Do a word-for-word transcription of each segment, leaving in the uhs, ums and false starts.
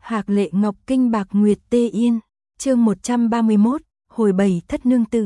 Hạc Lệ Ngọc Kinh Bạc Nguyệt Tê Yên, chương một trăm ba mươi mốt, hồi bảy thất nương tử.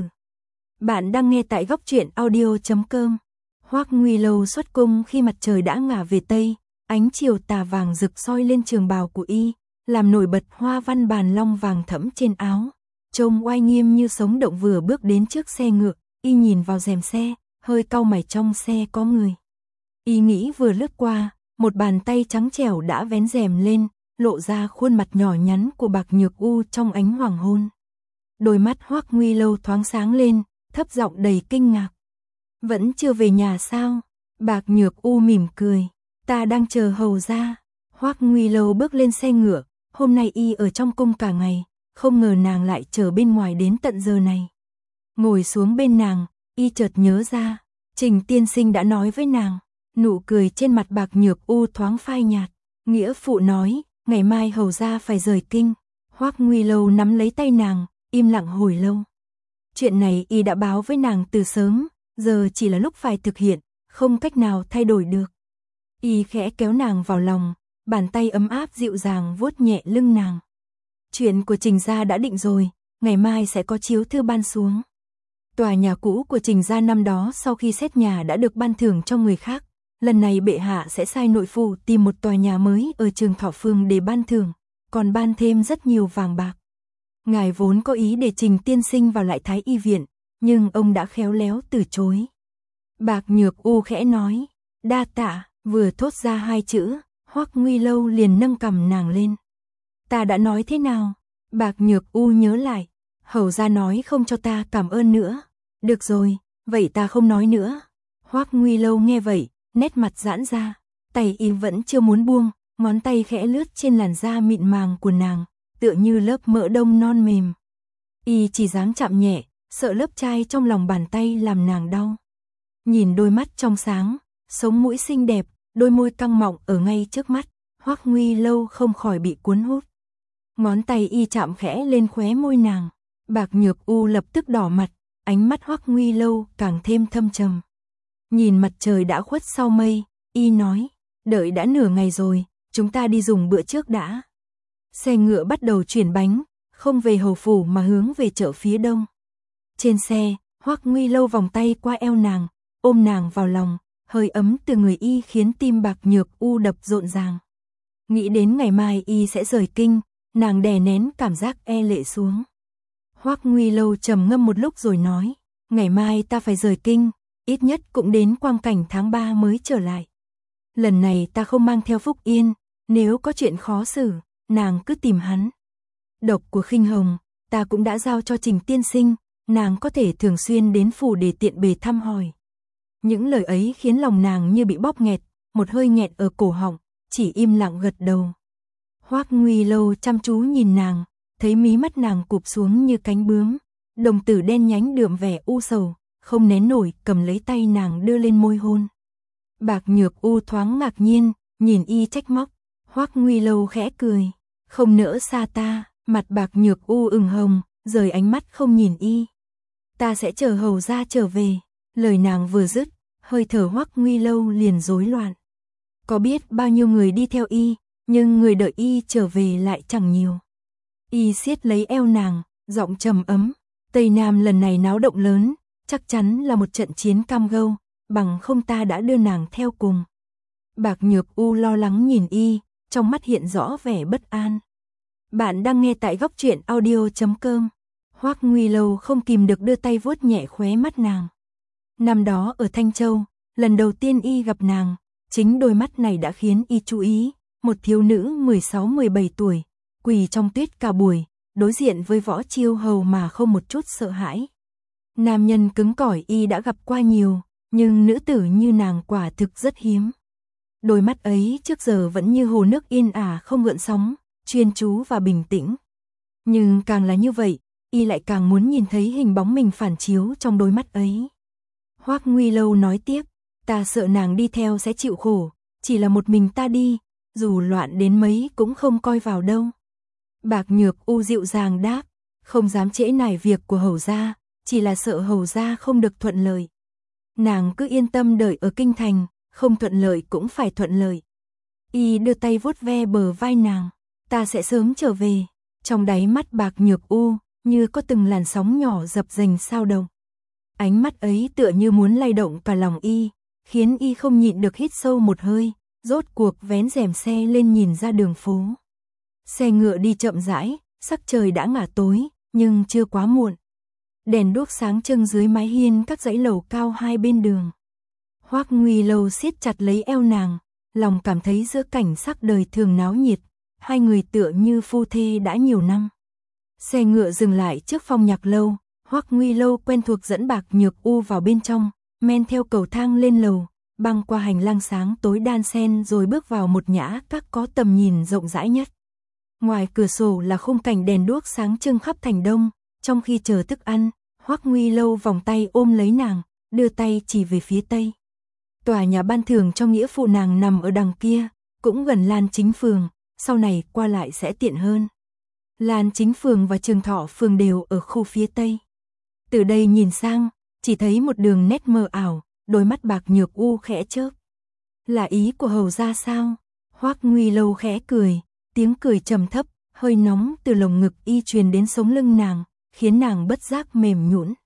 Bạn đang nghe tại góc truyện audio chấm com. Hoắc Nguy Lâu xuất cung khi mặt trời đã ngả về tây, ánh chiều tà vàng rực soi lên trường bào của y, làm nổi bật hoa văn bàn long vàng thẫm trên áo. Trông oai nghiêm như sống động, vừa bước đến trước xe ngựa, y nhìn vào rèm xe, hơi cau mày, trong xe có người. Y nghĩ vừa lướt qua, một bàn tay trắng trẻo đã vén rèm lên, lộ ra khuôn mặt nhỏ nhắn của Bạc Nhược U trong ánh hoàng hôn. Đôi mắt Hoắc Nguy Lâu thoáng sáng lên, thấp giọng đầy kinh ngạc. Vẫn chưa về nhà sao? Bạc Nhược U mỉm cười. Ta đang chờ hầu gia. Hoắc Nguy Lâu bước lên xe ngựa, hôm nay y ở trong cung cả ngày, không ngờ nàng lại chờ bên ngoài đến tận giờ này. Ngồi xuống bên nàng, y chợt nhớ ra, Trình tiên sinh đã nói với nàng. Nụ cười trên mặt Bạc Nhược U thoáng phai nhạt. Nghĩa phụ nói, ngày mai hầu gia phải rời kinh. Hoắc Nguy Lâu nắm lấy tay nàng, im lặng hồi lâu. Chuyện này y đã báo với nàng từ sớm, giờ chỉ là lúc phải thực hiện, không cách nào thay đổi được. Y khẽ kéo nàng vào lòng, bàn tay ấm áp dịu dàng vuốt nhẹ lưng nàng. Chuyện của Trình gia đã định rồi, ngày mai sẽ có chiếu thư ban xuống. Tòa nhà cũ của Trình gia năm đó sau khi xét nhà đã được ban thưởng cho người khác. Lần này bệ hạ sẽ sai nội phụ tìm một tòa nhà mới ở Trường Thọ Phường để ban thưởng, còn ban thêm rất nhiều vàng bạc. Ngài vốn có ý để Trình tiên sinh vào lại Thái Y viện, nhưng ông đã khéo léo từ chối. Bạc Nhược U khẽ nói, đa tạ, vừa thốt ra hai chữ, Hoắc Nguy Lâu liền nâng cằm nàng lên. Ta đã nói thế nào? Bạc Nhược U nhớ lại, hầu gia nói không cho ta cảm ơn nữa. Được rồi, vậy ta không nói nữa. Hoắc Nguy Lâu nghe vậy, nét mặt giãn ra, tay y vẫn chưa muốn buông, ngón tay khẽ lướt trên làn da mịn màng của nàng, tựa như lớp mỡ đông non mềm. Y chỉ dám chạm nhẹ, sợ lớp trai trong lòng bàn tay làm nàng đau. Nhìn đôi mắt trong sáng, sống mũi xinh đẹp, đôi môi căng mọng ở ngay trước mắt, Hoắc Nguy Lâu không khỏi bị cuốn hút. Ngón tay y chạm khẽ lên khóe môi nàng, Bạc Nhược U lập tức đỏ mặt, ánh mắt Hoắc Nguy Lâu càng thêm thâm trầm. Nhìn mặt trời đã khuất sau mây, y nói, đợi đã nửa ngày rồi, chúng ta đi dùng bữa trước đã. Xe ngựa bắt đầu chuyển bánh, không về hầu phủ mà hướng về chợ phía đông. Trên xe, Hoắc Nguy Lâu vòng tay qua eo nàng, ôm nàng vào lòng, hơi ấm từ người y khiến tim Bạc Nhược U đập rộn ràng. Nghĩ đến ngày mai y sẽ rời kinh, nàng đè nén cảm giác e lệ xuống. Hoắc Nguy Lâu trầm ngâm một lúc rồi nói, ngày mai ta phải rời kinh, ít nhất cũng đến quang cảnh tháng ba mới trở lại. Lần này ta không mang theo Phúc Yên, nếu có chuyện khó xử, nàng cứ tìm hắn. Độc của Khinh Hồng, ta cũng đã giao cho Trình tiên sinh, nàng có thể thường xuyên đến phủ để tiện bề thăm hỏi. Những lời ấy khiến lòng nàng như bị bóp nghẹt, một hơi nghẹn ở cổ họng, chỉ im lặng gật đầu. Hoắc Nguy Lâu chăm chú nhìn nàng, thấy mí mắt nàng cụp xuống như cánh bướm, đồng tử đen nhánh đượm vẻ u sầu, không nén nổi cầm lấy tay nàng đưa lên môi hôn. Bạc Nhược U thoáng ngạc nhiên, nhìn y trách móc, Hoắc Nguy Lâu khẽ cười, không nỡ xa ta, mặt Bạc Nhược U ửng hồng, rời ánh mắt không nhìn y. Ta sẽ chờ hầu gia trở về, lời nàng vừa dứt, hơi thở Hoắc Nguy Lâu liền rối loạn. Có biết bao nhiêu người đi theo y, nhưng người đợi y trở về lại chẳng nhiều. Y siết lấy eo nàng, giọng trầm ấm, Tây Nam lần này náo động lớn, chắc chắn là một trận chiến cam go, bằng không ta đã đưa nàng theo cùng. Bạc Nhược U lo lắng nhìn y, trong mắt hiện rõ vẻ bất an. Bạn đang nghe tại góc truyện audio chấm com. Hoắc Nguy Lâu không kìm được đưa tay vuốt nhẹ khóe mắt nàng. Năm đó ở Thanh Châu, lần đầu tiên y gặp nàng, chính đôi mắt này đã khiến y chú ý, một thiếu nữ mười sáu mười bảy tuổi, quỳ trong tuyết cả buổi, đối diện với Võ Chiêu Hầu mà không một chút sợ hãi. Nam nhân cứng cỏi y đã gặp qua nhiều, nhưng nữ tử như nàng quả thực rất hiếm. Đôi mắt ấy trước giờ vẫn như hồ nước yên ả không gợn sóng, chuyên chú và bình tĩnh. Nhưng càng là như vậy, y lại càng muốn nhìn thấy hình bóng mình phản chiếu trong đôi mắt ấy. Hoắc Nguy Lâu nói tiếp, ta sợ nàng đi theo sẽ chịu khổ, chỉ là một mình ta đi, dù loạn đến mấy cũng không coi vào đâu. Bạc Nhược U dịu dàng đáp, không dám trễ nải việc của hầu gia, chỉ là sợ hầu gia không được thuận lợi. Nàng cứ yên tâm đợi ở kinh thành, không thuận lợi cũng phải thuận lợi. Y đưa tay vuốt ve bờ vai nàng, ta sẽ sớm trở về. Trong đáy mắt Bạc Nhược U, như có từng làn sóng nhỏ dập dềnh sao động. Ánh mắt ấy tựa như muốn lay động cả lòng y, khiến y không nhịn được hít sâu một hơi, rốt cuộc vén rèm xe lên nhìn ra đường phố. Xe ngựa đi chậm rãi, sắc trời đã ngả tối, nhưng chưa quá muộn. Đèn đuốc sáng trưng dưới mái hiên các dãy lầu cao hai bên đường. Hoắc Nguy Lâu siết chặt lấy eo nàng, lòng cảm thấy giữa cảnh sắc đời thường náo nhiệt, hai người tựa như phu thê đã nhiều năm. Xe ngựa dừng lại trước Phong Nhạc Lâu, Hoắc Nguy Lâu quen thuộc dẫn Bạc Nhược U vào bên trong, men theo cầu thang lên lầu, băng qua hành lang sáng tối đan xen rồi bước vào một nhã các có tầm nhìn rộng rãi nhất. Ngoài cửa sổ là khung cảnh đèn đuốc sáng trưng khắp thành đông, trong khi chờ thức ăn, Hoắc Nguy Lâu vòng tay ôm lấy nàng, đưa tay chỉ về phía tây. Tòa nhà ban thưởng cho nghĩa phụ nàng nằm ở đằng kia, cũng gần Lan Chính Phường, sau này qua lại sẽ tiện hơn. Lan Chính Phường và Trường Thọ Phường đều ở khu phía tây. Từ đây nhìn sang, chỉ thấy một đường nét mờ ảo, đôi mắt Bạc Nhược U khẽ chớp. Là ý của hầu gia sao? Hoắc Nguy Lâu khẽ cười, tiếng cười trầm thấp, hơi nóng từ lồng ngực y truyền đến sống lưng nàng, khiến nàng bất giác mềm nhũn.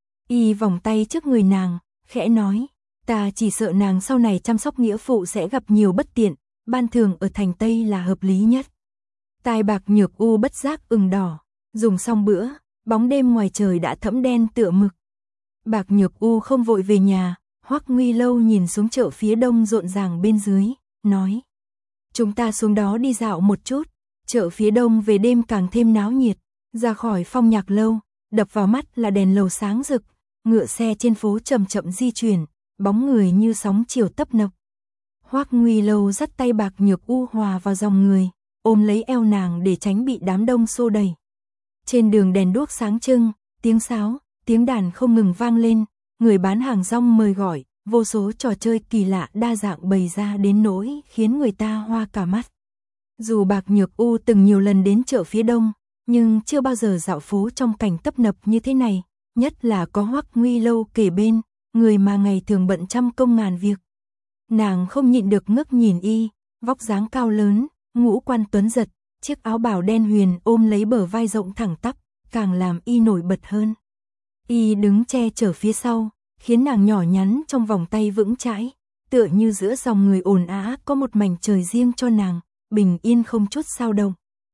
Y vòng tay trước người nàng, khẽ nói, ta chỉ sợ nàng sau này chăm sóc nghĩa phụ sẽ gặp nhiều bất tiện, ban thường ở thành Tây là hợp lý nhất. Tai Bạc Nhược U bất giác ửng đỏ, dùng xong bữa, bóng đêm ngoài trời đã thẫm đen tựa mực. Bạc Nhược U không vội về nhà, Hoắc Nguy Lâu nhìn xuống chợ phía đông rộn ràng bên dưới, nói, chúng ta xuống đó đi dạo một chút. Chợ phía đông về đêm càng thêm náo nhiệt, ra khỏi Phong Nhạc Lâu, đập vào mắt là đèn lầu sáng rực, ngựa xe trên phố chậm chậm di chuyển, bóng người như sóng chiều tấp nập. Hoắc Nguy Lâu dắt tay Bạc Nhược U hòa vào dòng người, ôm lấy eo nàng để tránh bị đám đông xô đẩy. Trên đường đèn đuốc sáng trưng, tiếng sáo, tiếng đàn không ngừng vang lên, người bán hàng rong mời gọi, vô số trò chơi kỳ lạ đa dạng bày ra đến nỗi khiến người ta hoa cả mắt. Dù Bạc Nhược U từng nhiều lần đến chợ phía đông, nhưng chưa bao giờ dạo phố trong cảnh tấp nập như thế này, nhất là có Hoắc Nguy Lâu kề bên, người mà ngày thường bận trăm công ngàn việc. Nàng không nhịn được ngước nhìn y, vóc dáng cao lớn, ngũ quan tuấn giật, chiếc áo bào đen huyền ôm lấy bờ vai rộng thẳng tắp, càng làm y nổi bật hơn. Y đứng che chở phía sau, khiến nàng nhỏ nhắn trong vòng tay vững chãi, tựa như giữa dòng người ồn ào có một mảnh trời riêng cho nàng, bình yên không chút xao động.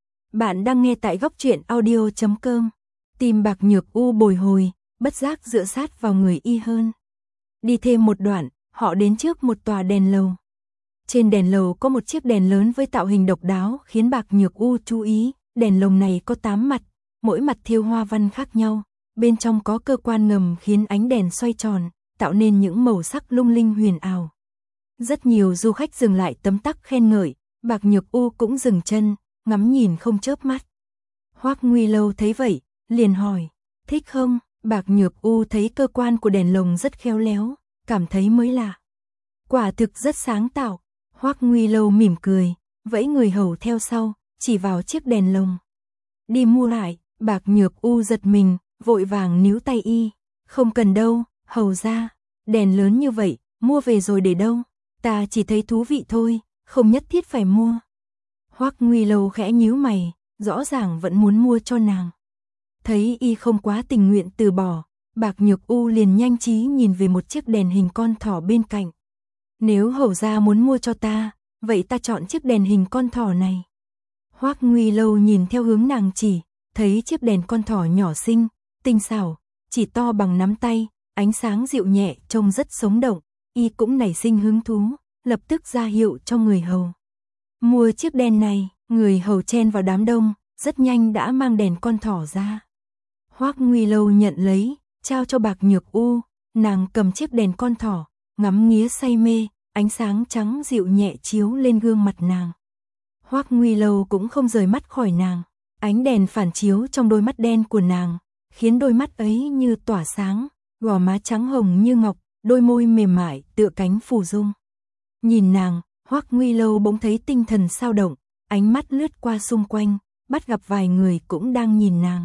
Bạn đang nghe tại góc truyện audio chấm com. Tim Bạc Nhược U bồi hồi, bất giác dựa sát vào người y hơn. Đi thêm một đoạn, họ đến trước một tòa đèn lầu. Trên đèn lầu có một chiếc đèn lớn với tạo hình độc đáo khiến Bạc Nhược U chú ý. Đèn lồng này có tám mặt, mỗi mặt thêu hoa văn khác nhau. Bên trong có cơ quan ngầm khiến ánh đèn xoay tròn, tạo nên những màu sắc lung linh huyền ảo. Rất nhiều du khách dừng lại tấm tắc khen ngợi, Bạc Nhược U cũng dừng chân, ngắm nhìn không chớp mắt. Hoắc Nguy Lâu thấy vậy, liền hỏi, thích không? Bạc Nhược U thấy cơ quan của đèn lồng rất khéo léo, cảm thấy mới lạ. Quả thực rất sáng tạo. Hoắc Nguy Lâu mỉm cười, vẫy người hầu theo sau, chỉ vào chiếc đèn lồng. Đi mua lại. Bạc Nhược U giật mình, vội vàng níu tay y, không cần đâu, hầu ra, đèn lớn như vậy, mua về rồi để đâu, ta chỉ thấy thú vị thôi, không nhất thiết phải mua. Hoắc Nguy Lâu khẽ nhíu mày, rõ ràng vẫn muốn mua cho nàng. Thấy y không quá tình nguyện từ bỏ, Bạc Nhược U liền nhanh trí nhìn về một chiếc đèn hình con thỏ bên cạnh. Nếu hầu ra muốn mua cho ta, vậy ta chọn chiếc đèn hình con thỏ này. Hoắc Nguy Lâu nhìn theo hướng nàng chỉ, thấy chiếc đèn con thỏ nhỏ xinh, tinh xảo, chỉ to bằng nắm tay, ánh sáng dịu nhẹ trông rất sống động, y cũng nảy sinh hứng thú, lập tức ra hiệu cho người hầu. Mua chiếc đèn này, người hầu chen vào đám đông, rất nhanh đã mang đèn con thỏ ra. Hoắc Nguy Lâu nhận lấy, trao cho Bạc Nhược U, nàng cầm chiếc đèn con thỏ, ngắm nghía say mê, ánh sáng trắng dịu nhẹ chiếu lên gương mặt nàng. Hoắc Nguy Lâu cũng không rời mắt khỏi nàng, ánh đèn phản chiếu trong đôi mắt đen của nàng, khiến đôi mắt ấy như tỏa sáng, gò má trắng hồng như ngọc, đôi môi mềm mại tựa cánh phù dung. Nhìn nàng, Hoắc Nguy Lâu bỗng thấy tinh thần sao động, ánh mắt lướt qua xung quanh, bắt gặp vài người cũng đang nhìn nàng.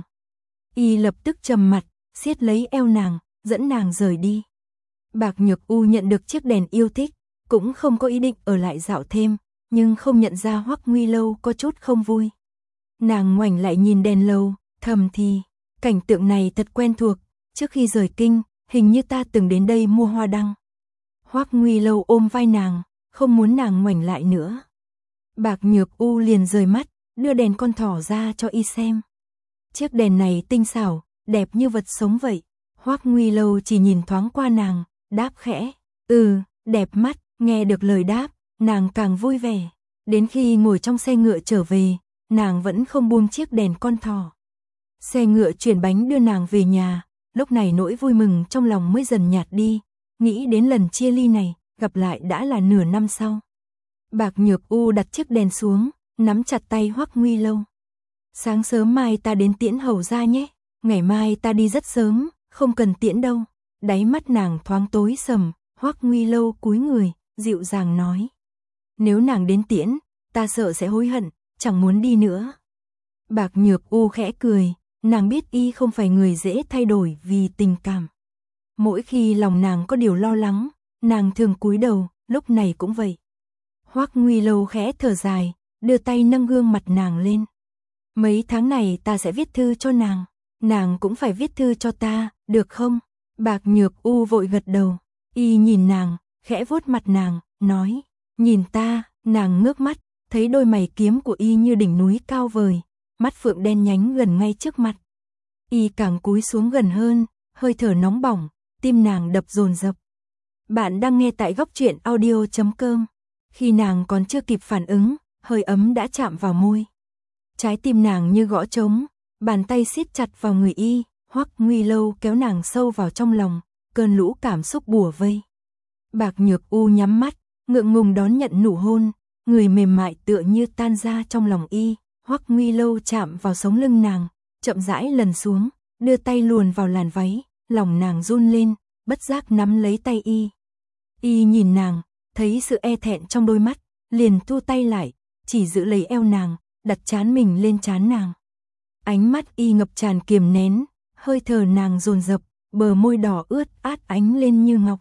Y lập tức trầm mặt, siết lấy eo nàng, dẫn nàng rời đi. Bạc Nhược U nhận được chiếc đèn yêu thích, cũng không có ý định ở lại dạo thêm, nhưng không nhận ra Hoắc Nguy Lâu có chút không vui. Nàng ngoảnh lại nhìn đèn lầu, thầm thì, cảnh tượng này thật quen thuộc, trước khi rời kinh, hình như ta từng đến đây mua hoa đăng. Hoắc Nguy Lâu ôm vai nàng, không muốn nàng ngoảnh lại nữa. Bạc Nhược U liền rời mắt, đưa đèn con thỏ ra cho y xem. Chiếc đèn này tinh xảo, đẹp như vật sống vậy. Hoắc Nguy Lâu chỉ nhìn thoáng qua nàng, đáp khẽ, ừ, đẹp mắt. Nghe được lời đáp, nàng càng vui vẻ. Đến khi ngồi trong xe ngựa trở về, nàng vẫn không buông chiếc đèn con thỏ. Xe ngựa chuyển bánh đưa nàng về nhà, lúc này nỗi vui mừng trong lòng mới dần nhạt đi. Nghĩ đến lần chia ly này, gặp lại đã là nửa năm sau. Bạc Nhược U đặt chiếc đèn xuống, nắm chặt tay Hoắc Nguy Lâu. Sáng sớm mai ta đến tiễn hầu ra nhé, ngày mai ta đi rất sớm, không cần tiễn đâu. Đáy mắt nàng thoáng tối sầm, Hoắc Nguy Lâu cúi người, dịu dàng nói. Nếu nàng đến tiễn, ta sợ sẽ hối hận, chẳng muốn đi nữa. Bạc Nhược U khẽ cười, nàng biết y không phải người dễ thay đổi vì tình cảm. Mỗi khi lòng nàng có điều lo lắng, nàng thường cúi đầu, lúc này cũng vậy. Hoắc Nguy Lâu khẽ thở dài, đưa tay nâng gương mặt nàng lên. Mấy tháng này ta sẽ viết thư cho nàng, nàng cũng phải viết thư cho ta, được không? Bạc Nhược U vội gật đầu, y nhìn nàng, khẽ vuốt mặt nàng, nói, nhìn ta. Nàng ngước mắt, thấy đôi mày kiếm của y như đỉnh núi cao vời, mắt phượng đen nhánh gần ngay trước mặt. Y càng cúi xuống gần hơn, hơi thở nóng bỏng, tim nàng đập dồn dập. Bạn đang nghe tại góc truyện audio chấm com. Khi nàng còn chưa kịp phản ứng, hơi ấm đã chạm vào môi. Trái tim nàng như gõ trống, bàn tay siết chặt vào người y. Hoắc Nguy Lâu kéo nàng sâu vào trong lòng, cơn lũ cảm xúc bủa vây. Bạc Nhược U nhắm mắt, ngượng ngùng đón nhận nụ hôn, người mềm mại tựa như tan ra trong lòng y. Hoắc Nguy Lâu chạm vào sống lưng nàng, chậm rãi lần xuống, đưa tay luồn vào làn váy, lòng nàng run lên, bất giác nắm lấy tay y. Y nhìn nàng, thấy sự e thẹn trong đôi mắt, liền thu tay lại, chỉ giữ lấy eo nàng, đặt trán mình lên trán nàng. Ánh mắt y ngập tràn kiềm nén, hơi thở nàng dồn dập, bờ môi đỏ ướt át ánh lên như ngọc.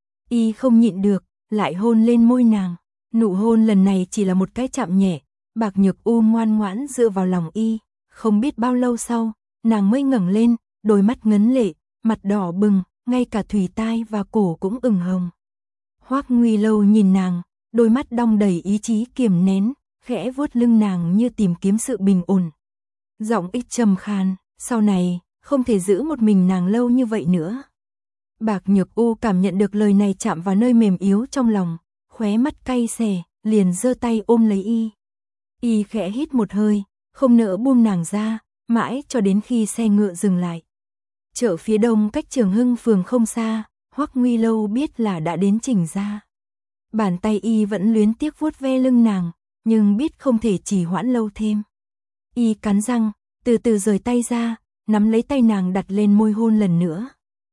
Y không nhịn được, lại hôn lên môi nàng. Nụ hôn lần này chỉ là một cái chạm nhẹ, Bạc Nhược U ngoan ngoãn dựa vào lòng y. Không biết bao lâu sau, nàng mới ngẩng lên, đôi mắt ngấn lệ, mặt đỏ bừng, ngay cả thùy tai và cổ cũng ửng hồng. Hoắc Nguy Lâu nhìn nàng, đôi mắt đong đầy ý chí kiềm nén, khẽ vuốt lưng nàng như tìm kiếm sự bình ổn. Giọng ít trầm khan, sau này, không thể giữ một mình nàng lâu như vậy nữa. Bạc Nhược U cảm nhận được lời này chạm vào nơi mềm yếu trong lòng, khóe mắt cay xè, liền giơ tay ôm lấy y. Y khẽ hít một hơi, không nỡ buông nàng ra, mãi cho đến khi xe ngựa dừng lại. Chợ phía đông cách Trường Hưng phường không xa, Hoắc Nguy Lâu biết là đã đến Trình gia. Bàn tay y vẫn luyến tiếc vuốt ve lưng nàng, nhưng biết không thể trì hoãn lâu thêm. Y cắn răng, từ từ rời tay ra, nắm lấy tay nàng đặt lên môi hôn lần nữa.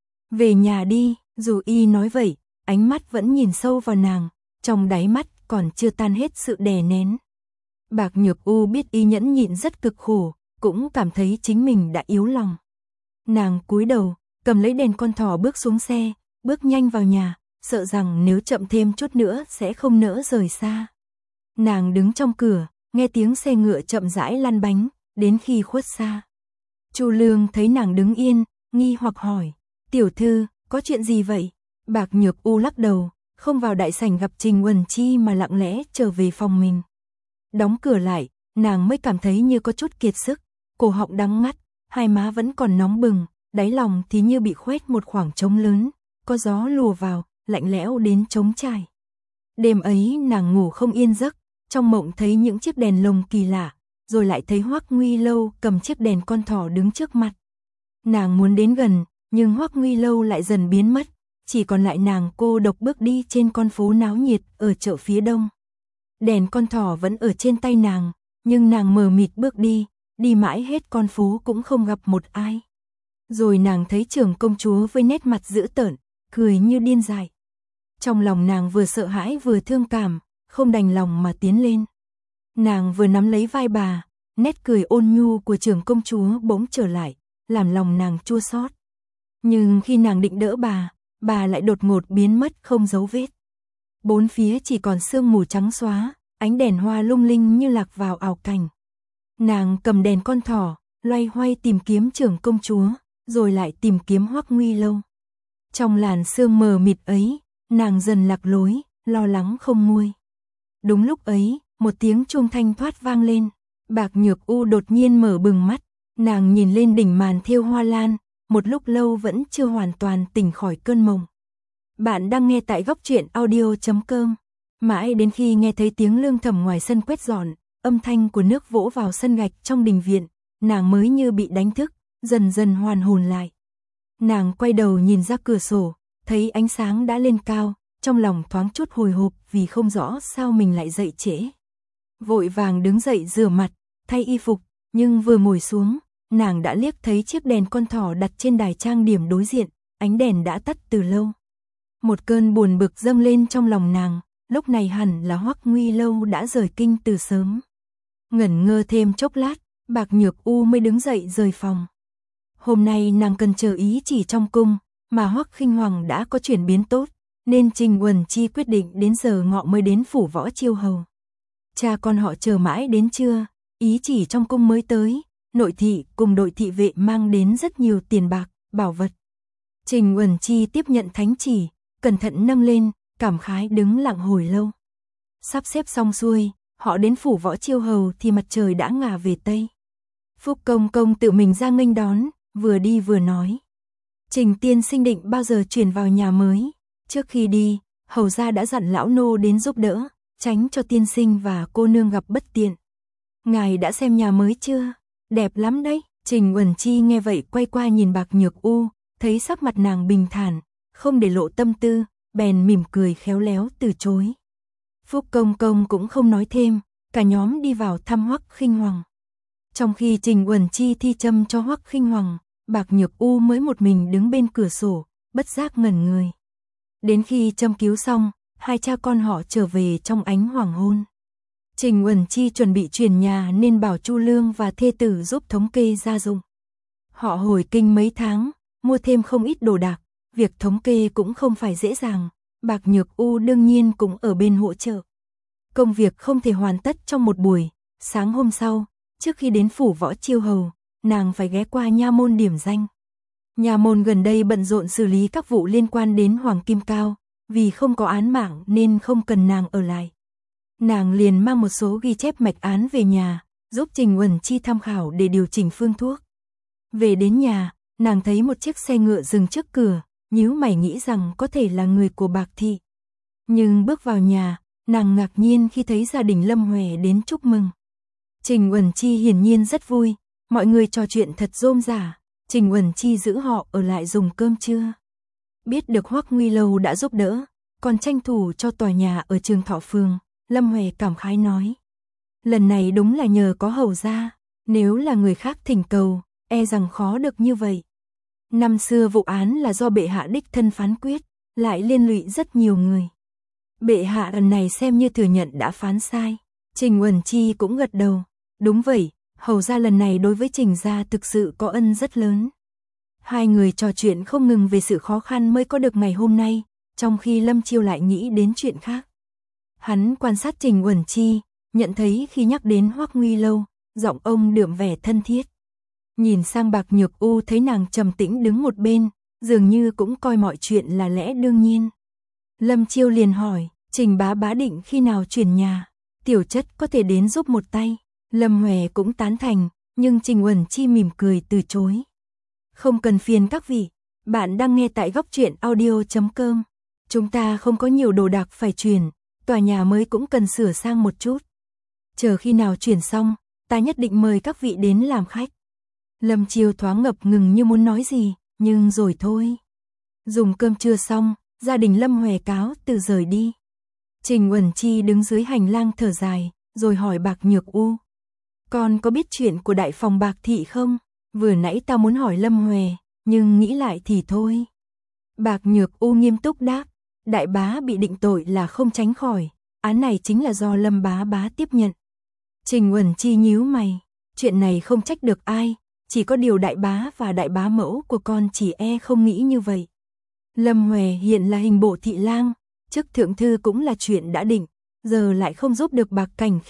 Về nhà đi, dù y nói vậy, ánh mắt vẫn nhìn sâu vào nàng, trong đáy mắt còn chưa tan hết sự đè nén. Bạc Nhược U biết y nhẫn nhịn rất cực khổ, cũng cảm thấy chính mình đã yếu lòng. Nàng cúi đầu, cầm lấy đèn con thỏ bước xuống xe, bước nhanh vào nhà, sợ rằng nếu chậm thêm chút nữa sẽ không nỡ rời xa. Nàng đứng trong cửa, nghe tiếng xe ngựa chậm rãi lăn bánh, đến khi khuất xa. Chu Lương thấy nàng đứng yên, nghi hoặc hỏi, tiểu thư, có chuyện gì vậy? Bạc Nhược U lắc đầu, không vào đại sảnh gặp Trình Uẩn Chi mà lặng lẽ trở về phòng mình. Đóng cửa lại, nàng mới cảm thấy như có chút kiệt sức, cổ họng đắng ngắt, hai má vẫn còn nóng bừng, đáy lòng thì như bị khoét một khoảng trống lớn, có gió lùa vào, lạnh lẽo đến trống trải. Đêm ấy nàng ngủ không yên giấc, trong mộng thấy những chiếc đèn lồng kỳ lạ, rồi lại thấy Hoắc Nguy Lâu cầm chiếc đèn con thỏ đứng trước mặt. Nàng muốn đến gần, nhưng Hoắc Nguy Lâu lại dần biến mất, chỉ còn lại nàng cô độc bước đi trên con phố náo nhiệt ở chợ phía đông. Đèn con thỏ vẫn ở trên tay nàng, nhưng nàng mờ mịt bước đi, đi mãi hết con phố cũng không gặp một ai. Rồi nàng thấy trưởng công chúa với nét mặt dữ tợn, cười như điên dại. Trong lòng nàng vừa sợ hãi vừa thương cảm, không đành lòng mà tiến lên. Nàng vừa nắm lấy vai bà, nét cười ôn nhu của trưởng công chúa bỗng trở lại, làm lòng nàng chua xót. Nhưng khi nàng định đỡ bà, bà lại đột ngột biến mất không dấu vết. Bốn phía chỉ còn sương mù trắng xóa, ánh đèn hoa lung linh như lạc vào ảo cảnh. Nàng cầm đèn con thỏ, loay hoay tìm kiếm trưởng công chúa, rồi lại tìm kiếm Hoắc Nguy Lâu. Trong làn sương mờ mịt ấy, nàng dần lạc lối, lo lắng không nguôi. Đúng lúc ấy, một tiếng chuông thanh thoát vang lên, Bạc Nhược U đột nhiên mở bừng mắt, nàng nhìn lên đỉnh màn thêu hoa lan, một lúc lâu vẫn chưa hoàn toàn tỉnh khỏi cơn mộng. Bạn đang nghe tại góc truyện audio chấm com. Mãi đến khi nghe thấy tiếng Lương Thẩm ngoài sân quét dọn, âm thanh của nước vỗ vào sân gạch trong đình viện, nàng mới như bị đánh thức, dần dần hoàn hồn lại. Nàng quay đầu nhìn ra cửa sổ, thấy ánh sáng đã lên cao, trong lòng thoáng chút hồi hộp vì không rõ sao mình lại dậy trễ. Vội vàng đứng dậy rửa mặt, thay y phục, nhưng vừa ngồi xuống, nàng đã liếc thấy chiếc đèn con thỏ đặt trên đài trang điểm đối diện, ánh đèn đã tắt từ lâu. Một cơn buồn bực dâng lên trong lòng nàng, lúc này hẳn là Hoắc Nguy Lâu đã rời kinh từ sớm. Ngẩn ngơ thêm chốc lát, Bạc Nhược U mới đứng dậy rời phòng. Hôm nay nàng cần chờ ý chỉ trong cung, mà Hoắc Khinh Hoàng đã có chuyển biến tốt, nên Trình Uẩn Chi quyết định đến giờ ngọ mới đến phủ Võ Chiêu hầu. Cha con họ chờ mãi đến trưa, ý chỉ trong cung mới tới, nội thị cùng đội thị vệ mang đến rất nhiều tiền bạc, bảo vật. Trình Uẩn Chi tiếp nhận thánh chỉ, cẩn thận nâng lên, cảm khái đứng lặng hồi lâu. Sắp xếp xong xuôi, họ đến phủ Võ Chiêu hầu thì mặt trời đã ngả về tây. Phúc công công tự mình ra nghênh đón, vừa đi vừa nói: Trình tiên sinh định bao giờ chuyển vào nhà mới? Trước khi đi, hầu gia đã dặn lão nô đến giúp đỡ, tránh cho tiên sinh và cô nương gặp bất tiện. Ngài đã xem nhà mới chưa? Đẹp lắm đấy. Trình Uẩn Chi nghe vậy quay qua nhìn Bạc Nhược U, thấy sắc mặt nàng bình thản, không để lộ tâm tư, bèn mỉm cười khéo léo từ chối. Phúc công công cũng không nói thêm, cả nhóm đi vào thăm Hoắc Khinh Hoàng. Trong khi Trình Uẩn Chi thi châm cho Hoắc Khinh Hoàng, Bạc Nhược U mới một mình đứng bên cửa sổ, bất giác ngẩn người. Đến khi châm cứu xong, hai cha con họ trở về trong ánh hoàng hôn. Trình Uẩn Chi chuẩn bị chuyển nhà nên bảo Chu Lương và thê tử giúp thống kê gia dụng. Họ hồi kinh mấy tháng, mua thêm không ít đồ đạc, việc thống kê cũng không phải dễ dàng, Bạc Nhược U đương nhiên cũng ở bên hỗ trợ. Công việc không thể hoàn tất trong một buổi, sáng hôm sau, trước khi đến phủ Võ Chiêu hầu, nàng phải ghé qua nha môn điểm danh. Nha môn gần đây bận rộn xử lý các vụ liên quan đến Hoàng Kim Cao, vì không có án mạng nên không cần nàng ở lại. Nàng liền mang một số ghi chép mạch án về nhà, giúp Trình Uẩn Chi tham khảo để điều chỉnh phương thuốc. Về đến nhà, nàng thấy một chiếc xe ngựa dừng trước cửa, nhíu mày nghĩ rằng có thể là người của Bạc thị. Nhưng bước vào nhà, nàng ngạc nhiên khi thấy gia đình Lâm Huệ đến chúc mừng. Trình Uẩn Chi hiển nhiên rất vui, mọi người trò chuyện thật rôm rả. Trình Uẩn Chi giữ họ ở lại dùng cơm trưa. Biết được Hoắc Nguy Lâu đã giúp đỡ, còn tranh thủ cho tòa nhà ở Trường Thọ Phường, Lâm Huệ cảm khái nói: lần này đúng là nhờ có hầu gia, nếu là người khác thỉnh cầu, e rằng khó được như vậy. Năm xưa vụ án là do bệ hạ đích thân phán quyết, lại liên lụy rất nhiều người. Bệ hạ lần này xem như thừa nhận đã phán sai. Trình Uẩn Chi cũng gật đầu, đúng vậy, hầu gia lần này đối với Trình gia thực sự có ân rất lớn. Hai người trò chuyện không ngừng về sự khó khăn mới có được ngày hôm nay, trong khi Lâm Chiêu lại nghĩ đến chuyện khác. Hắn quan sát Trình Uẩn Chi, nhận thấy khi nhắc đến Hoắc Nguy Lâu, giọng ông đượm vẻ thân thiết. Nhìn sang Bạc Nhược U thấy nàng trầm tĩnh đứng một bên, dường như cũng coi mọi chuyện là lẽ đương nhiên. Lâm Chiêu liền hỏi, Trình bá bá định khi nào chuyển nhà, tiểu chất có thể đến giúp một tay. Lâm Huệ cũng tán thành, nhưng Trình Uẩn Chi mỉm cười từ chối. Không cần phiền các vị, bạn đang nghe tại góc truyện audio chấm com. Chúng ta không có nhiều đồ đạc phải chuyển, tòa nhà mới cũng cần sửa sang một chút. Chờ khi nào chuyển xong, ta nhất định mời các vị đến làm khách. Lâm Chiêu thoáng ngập ngừng như muốn nói gì, nhưng rồi thôi. Dùng cơm trưa xong, gia đình Lâm Huệ cáo từ rời đi. Trình Uẩn Chi đứng dưới hành lang thở dài, rồi hỏi Bạc Nhược U: con có biết chuyện của đại phòng Bạc thị không? Vừa nãy ta muốn hỏi Lâm Huệ, nhưng nghĩ lại thì thôi. Bạc Nhược U nghiêm túc đáp, đại bá bị định tội là không tránh khỏi, án này chính là do Lâm bá bá tiếp nhận. Trình Uẩn Chi nhíu mày, chuyện này không trách được ai, chỉ có điều đại bá và đại bá mẫu của con chỉ e không nghĩ như vậy. Lâm Huệ hiện là hình bộ thị lang, chức thượng thư cũng là chuyện đã định, giờ lại không giúp được Bạc Cảnh Khiêm,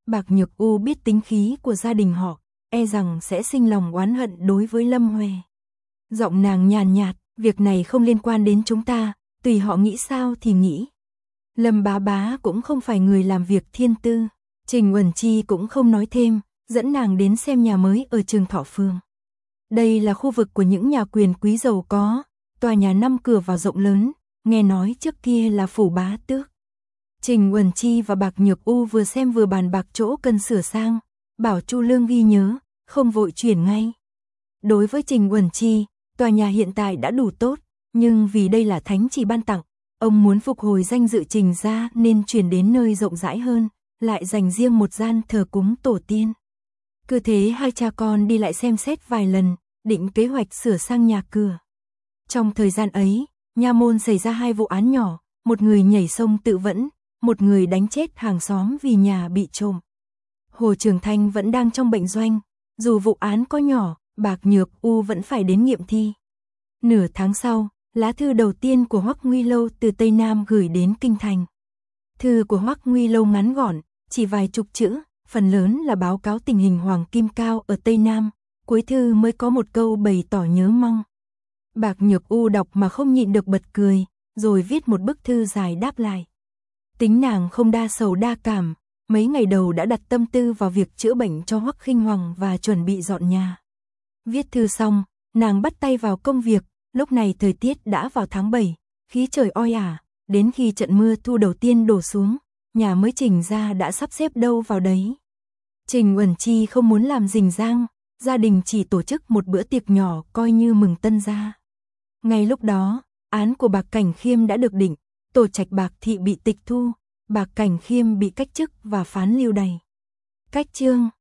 Bạc Nhược U biết tính khí của gia đình họ, e rằng sẽ sinh lòng oán hận đối với Lâm Huệ. Giọng nàng nhàn nhạt, việc này không liên quan đến chúng ta, tùy họ nghĩ sao thì nghĩ. Lâm bá bá cũng không phải người làm việc thiên tư. Trình Uẩn Chi cũng không nói thêm, dẫn nàng đến xem nhà mới ở Trường Thọ Phường. Đây là khu vực của những nhà quyền quý giàu có, tòa nhà năm cửa vào rộng lớn, nghe nói trước kia là phủ bá tước. Trình Uẩn Chi và Bạc Nhược U vừa xem vừa bàn bạc chỗ cần sửa sang, bảo Chu Lương ghi nhớ, không vội chuyển ngay. Đối với Trình Uẩn Chi, tòa nhà hiện tại đã đủ tốt, nhưng vì đây là thánh chỉ ban tặng, ông muốn phục hồi danh dự Trình gia nên chuyển đến nơi rộng rãi hơn, lại dành riêng một gian thờ cúng tổ tiên. Cứ thế hai cha con đi lại xem xét vài lần, định kế hoạch sửa sang nhà cửa. Trong thời gian ấy, nha môn xảy ra hai vụ án nhỏ, một người nhảy sông tự vẫn, một người đánh chết hàng xóm vì nhà bị trộm. Hồ Trường Thanh vẫn đang trong bệnh doanh, dù vụ án có nhỏ, Bạc Nhược U vẫn phải đến nghiệm thi. Nửa tháng sau, lá thư đầu tiên của Hoắc Nguy Lâu từ Tây Nam gửi đến Kinh Thành. Thư của Hoắc Nguy Lâu ngắn gọn, chỉ vài chục chữ, phần lớn là báo cáo tình hình Hoàng Kim Cao ở Tây Nam, cuối thư mới có một câu bày tỏ nhớ mong. Bạc Nhược U đọc mà không nhịn được bật cười, rồi viết một bức thư dài đáp lại. Tính nàng không đa sầu đa cảm, mấy ngày đầu đã đặt tâm tư vào việc chữa bệnh cho Hoắc Khinh Hoàng và chuẩn bị dọn nhà. Viết thư xong, nàng bắt tay vào công việc, lúc này thời tiết đã vào tháng bảy, khí trời oi ả, đến khi trận mưa thu đầu tiên đổ xuống, nhà mới Trình gia đã sắp xếp đâu vào đấy. Trình Uẩn Chi không muốn làm rình rang, gia đình chỉ tổ chức một bữa tiệc nhỏ coi như mừng tân gia. Ngay lúc đó, án của Bạc Cảnh Khiêm đã được định, tổ trạch Bạc thị bị tịch thu, Bạc Cảnh Khiêm bị cách chức và phán lưu đày. Cách chương